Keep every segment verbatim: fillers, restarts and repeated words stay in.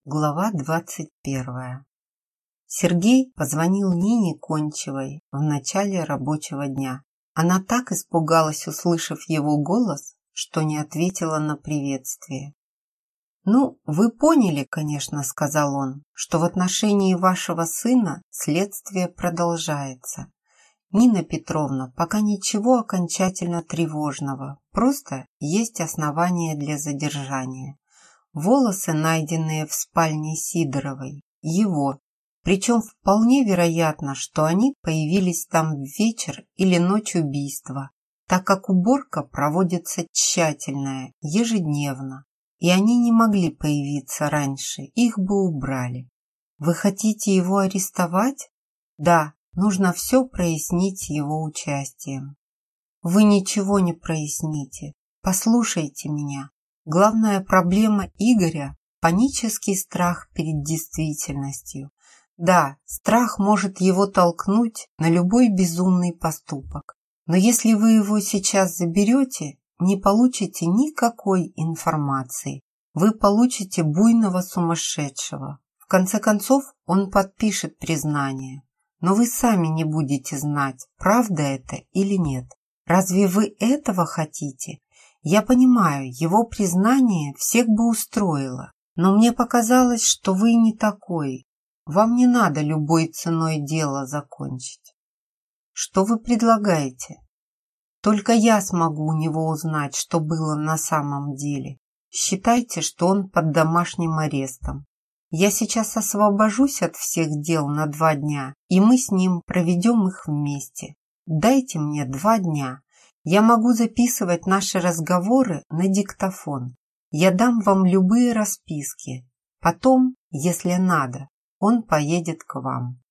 Глава двадцать первая. Сергей позвонил Нине Кончевой в начале рабочего дня. Она так испугалась, услышав его голос, что не ответила на приветствие. «Ну, вы поняли, конечно, — сказал он, — что в отношении вашего сына следствие продолжается. Нина Петровна, пока ничего окончательно тревожного, просто есть основания для задержания. Волосы, найденные в спальне Сидоровой, его. Причем вполне вероятно, что они появились там в вечер или ночь убийства, так как уборка проводится тщательная, ежедневно, и они не могли появиться раньше, их бы убрали. Вы хотите его арестовать? Да, нужно все прояснить с его участием. Вы ничего не проясните. Послушайте меня. Главная проблема Игоря – панический страх перед действительностью. Да, страх может его толкнуть на любой безумный поступок. Но если вы его сейчас заберете, не получите никакой информации. Вы получите буйного сумасшедшего. В конце концов, он подпишет признание. Но вы сами не будете знать, правда это или нет. Разве вы этого хотите? Я понимаю, его признание всех бы устроило, но мне показалось, что вы не такой. Вам не надо любой ценой дело закончить. Что вы предлагаете? Только я смогу у него узнать, что было на самом деле. Считайте, что он под домашним арестом. Я сейчас освобожусь от всех дел на два дня, и мы с ним проведем их вместе. Дайте мне два дня. Я могу записывать наши разговоры на диктофон. Я дам вам любые расписки. Потом, если надо, он поедет к вам.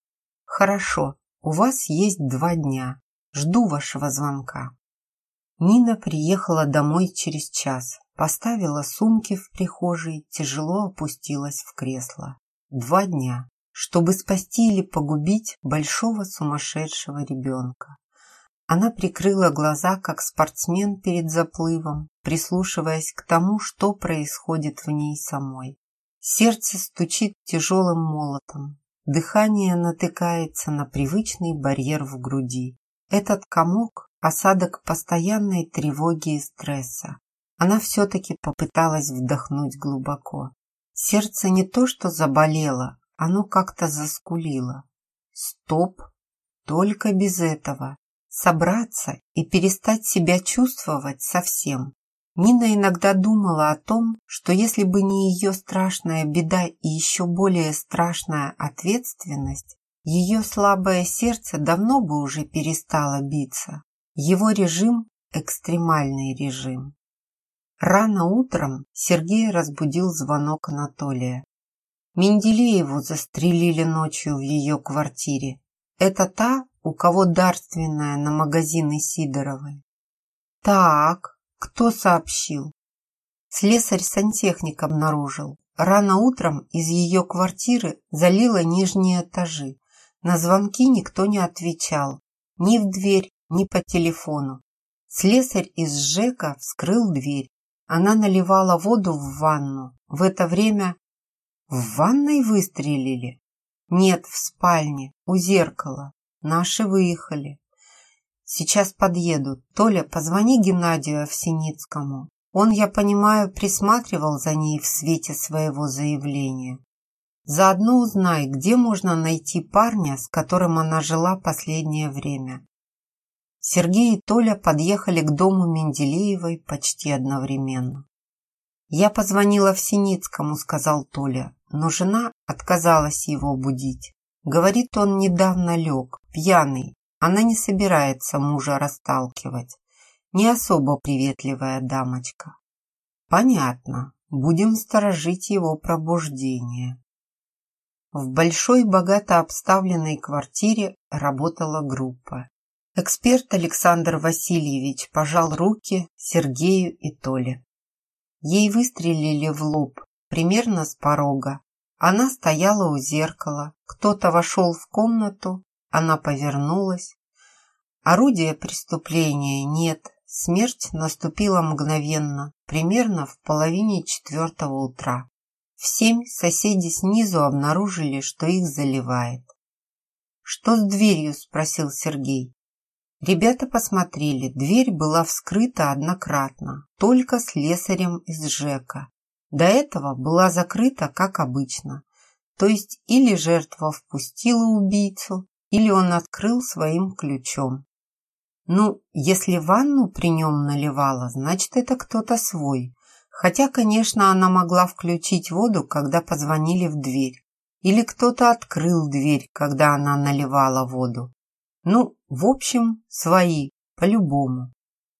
Хорошо, у вас есть два дня. Жду вашего звонка. Нина приехала домой через час, поставила сумки в прихожей, тяжело опустилась в кресло. Два дня, чтобы спасти или погубить большого сумасшедшего ребенка. Она прикрыла глаза, как спортсмен перед заплывом, прислушиваясь к тому, что происходит в ней самой. Сердце стучит тяжелым молотом, дыхание натыкается на привычный барьер в груди. Этот комок – осадок постоянной тревоги и стресса. Она все-таки попыталась вдохнуть глубоко. Сердце не то что заболело, оно как-то заскулило. Стоп, только без этого. Собраться и перестать себя чувствовать совсем. Нина иногда думала о том, что если бы не ее страшная беда и еще более страшная ответственность, ее слабое сердце давно бы уже перестало биться. Его режим – экстремальный режим. Рано утром Сергея разбудил звонок Анатолия. Менделееву застрелили ночью в ее квартире. Это та, у кого дарственная на магазины Сидоровой. Так, кто сообщил? Слесарь-сантехник обнаружил. Рано утром из ее квартиры залило нижние этажи. На звонки никто не отвечал. Ни в дверь, ни по телефону. Слесарь из ЖЭКа вскрыл дверь. Она наливала воду в ванну. В это время... В ванной выстрелили? Нет, в спальне, у зеркала. Наши выехали. Сейчас подъеду. Толя, позвони Геннадию Овсиницкому. Он, я понимаю, присматривал за ней в свете своего заявления. Заодно узнай, где можно найти парня, с которым она жила последнее время. Сергей и Толя подъехали к дому Менделеевой почти одновременно. «Я позвонила Овсиницкому», — сказал Толя, но жена отказалась его будить. Говорит, он недавно лег, пьяный. Она не собирается мужа расталкивать. Не особо приветливая дамочка. Понятно. Будем сторожить его пробуждение. В большой, богато обставленной квартире работала группа. Эксперт Александр Васильевич пожал руки Сергею и Толе. Ей выстрелили в лоб, примерно с порога. Она стояла у зеркала, кто-то вошел в комнату, она повернулась. Орудия преступления нет, смерть наступила мгновенно, примерно в половине четвертого утра. В семь соседи снизу обнаружили, что их заливает. «Что с дверью?» – спросил Сергей. Ребята посмотрели, дверь была вскрыта однократно, только слесарем из ЖЭКа. До этого была закрыта, как обычно. То есть или жертва впустила убийцу, или он открыл своим ключом. Ну, если ванну при нем наливала, значит, это кто-то свой. Хотя, конечно, она могла включить воду, когда позвонили в дверь. Или кто-то открыл дверь, когда она наливала воду. Ну, в общем, свои, по-любому.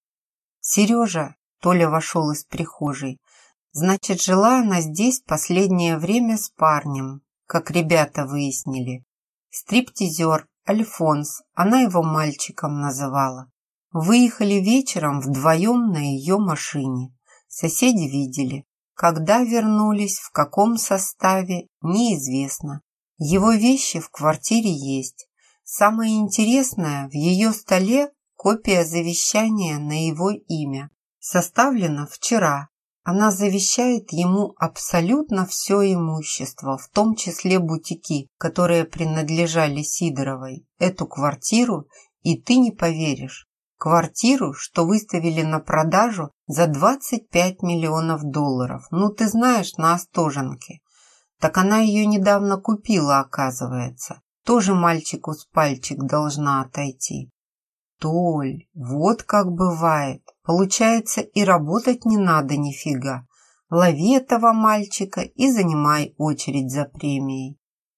Сережа, Толя вошел из прихожей, значит, жила она здесь последнее время с парнем, как ребята выяснили. Стриптизер, Альфонс, она его мальчиком называла. Выехали вечером вдвоем на ее машине. Соседи видели. Когда вернулись, в каком составе, неизвестно. Его вещи в квартире есть. Самое интересное, в ее столе копия завещания на его имя. Составлена вчера. Она завещает ему абсолютно все имущество, в том числе бутики, которые принадлежали Сидоровой, эту квартиру, и ты не поверишь. Квартиру, что выставили на продажу за двадцать пять миллионов долларов. Ну, ты знаешь, на Остоженке. Так она ее недавно купила, оказывается. Тоже мальчику с пальчик должна отойти. Толь, вот как бывает. Получается, и работать не надо нифига. Лови этого мальчика и занимай очередь за премией.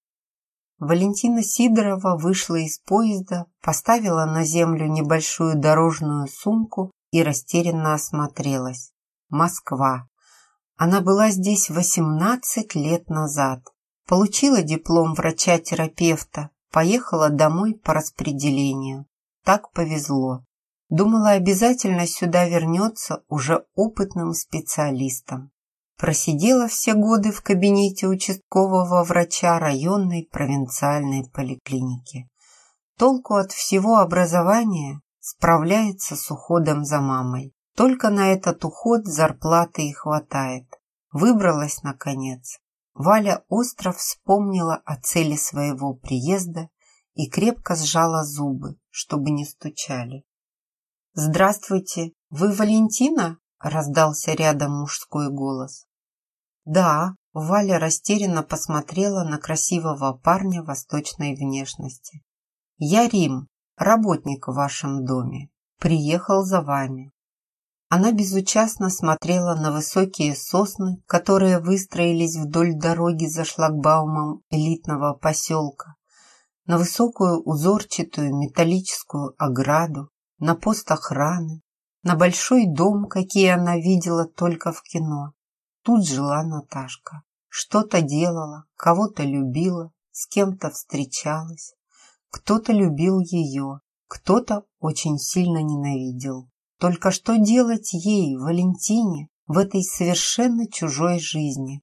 Валентина Сидорова вышла из поезда, поставила на землю небольшую дорожную сумку и растерянно осмотрелась. Москва. Она была здесь восемнадцать лет назад. Получила диплом врача-терапевта, поехала домой по распределению. Так повезло. Думала, обязательно сюда вернется уже опытным специалистом. Просидела все годы в кабинете участкового врача районной провинциальной поликлиники. Толку от всего образования, справляется с уходом за мамой. Только на этот уход зарплаты и хватает. Выбралась, наконец. Валя остро вспомнила о цели своего приезда и крепко сжала зубы, чтобы не стучали. «Здравствуйте, вы Валентина?» – раздался рядом мужской голос. «Да», – Валя растерянно посмотрела на красивого парня восточной внешности. «Я Рим, работник в вашем доме. Приехал за вами». Она безучастно смотрела на высокие сосны, которые выстроились вдоль дороги за шлагбаумом элитного поселка, на высокую узорчатую металлическую ограду, на пост охраны, на большой дом, какие она видела только в кино. Тут жила Наташка. Что-то делала, кого-то любила, с кем-то встречалась. Кто-то любил ее, кто-то очень сильно ненавидел. Только что делать ей, Валентине, в этой совершенно чужой жизни?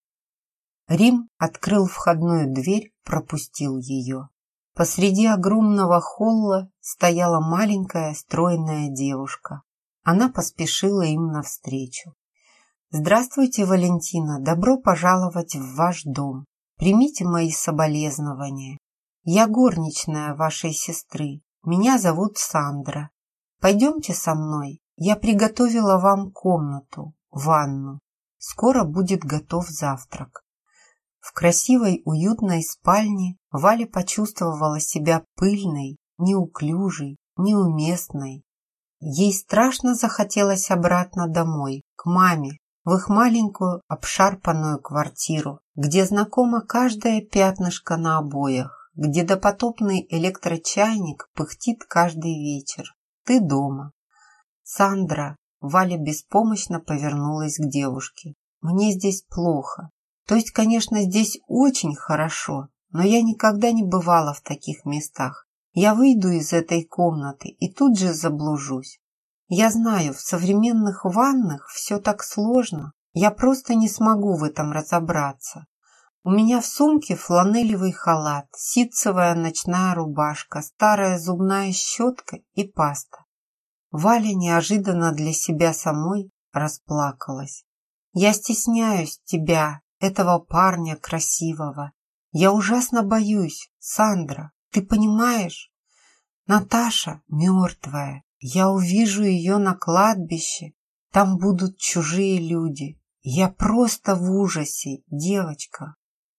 Рим открыл входную дверь, пропустил ее. Посреди огромного холла стояла маленькая стройная девушка. Она поспешила им навстречу. «Здравствуйте, Валентина, добро пожаловать в ваш дом. Примите мои соболезнования. Я горничная вашей сестры. Меня зовут Сандра. Пойдемте со мной. Я приготовила вам комнату, ванну. Скоро будет готов завтрак». В красивой, уютной спальне Валя почувствовала себя пыльной, неуклюжей, неуместной. Ей страшно захотелось обратно домой, к маме, в их маленькую обшарпанную квартиру, где знакомо каждое пятнышко на обоях, где допотопный электрочайник пыхтит каждый вечер. Ты дома. «Сандра», Валя беспомощно повернулась к девушке. «Мне здесь плохо. То есть, конечно, здесь очень хорошо, но я никогда не бывала в таких местах. Я выйду из этой комнаты и тут же заблужусь. Я знаю, в современных ваннах все так сложно. Я просто не смогу в этом разобраться. У меня в сумке фланелевый халат, ситцевая ночная рубашка, старая зубная щетка и паста». Валя неожиданно для себя самой расплакалась. «Я стесняюсь тебя», этого парня красивого. Я ужасно боюсь, Сандра, ты понимаешь? Наташа мертвая. Я увижу ее на кладбище. Там будут чужие люди. Я просто в ужасе, девочка.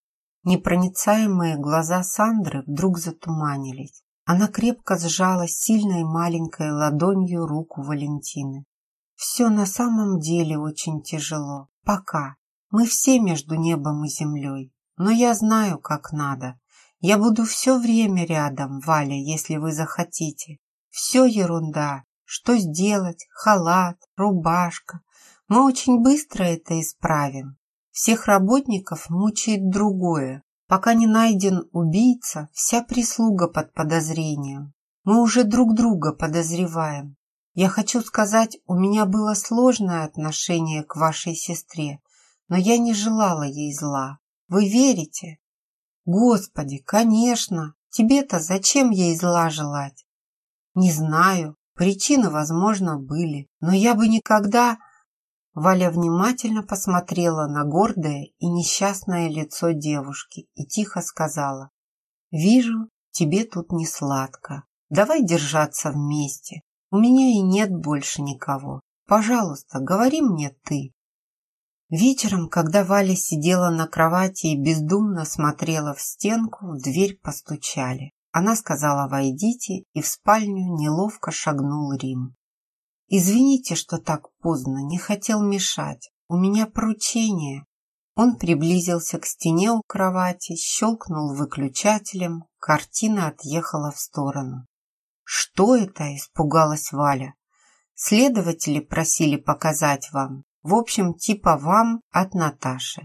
Непроницаемые глаза Сандры вдруг затуманились. Она крепко сжала сильной маленькой ладонью руку Валентины. Все на самом деле очень тяжело. Пока. Мы все между небом и землей. Но я знаю, как надо. Я буду все время рядом, Валя, если вы захотите. Все ерунда. Что сделать? Халат, рубашка. Мы очень быстро это исправим. Всех работников мучает другое. Пока не найден убийца, вся прислуга под подозрением. Мы уже друг друга подозреваем. Я хочу сказать, у меня было сложное отношение к вашей сестре, но я не желала ей зла. Вы верите? Господи, конечно. Тебе-то зачем ей зла желать? Не знаю. Причины, возможно, были, но я бы никогда... Валя внимательно посмотрела на гордое и несчастное лицо девушки и тихо сказала: «Вижу, тебе тут не сладко. Давай держаться вместе. У меня и нет больше никого. Пожалуйста, говори мне ты». Вечером, когда Валя сидела на кровати и бездумно смотрела в стенку, в дверь постучали. Она сказала: «Войдите», и в спальню неловко шагнул Рим. «Извините, что так поздно, не хотел мешать. У меня поручение». Он приблизился к стене у кровати, щелкнул выключателем, картина отъехала в сторону. «Что это?» – испугалась Валя. «Следователи просили показать вам. В общем, типа вам от Наташи».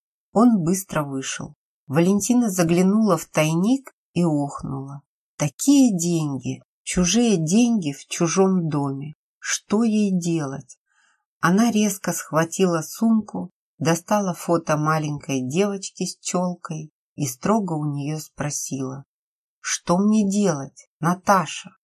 Он быстро вышел. Валентина заглянула в тайник и охнула. Такие деньги, чужие деньги в чужом доме. Что ей делать? Она резко схватила сумку, достала фото маленькой девочки с челкой и строго у нее спросила: «Что мне делать, Наташа?»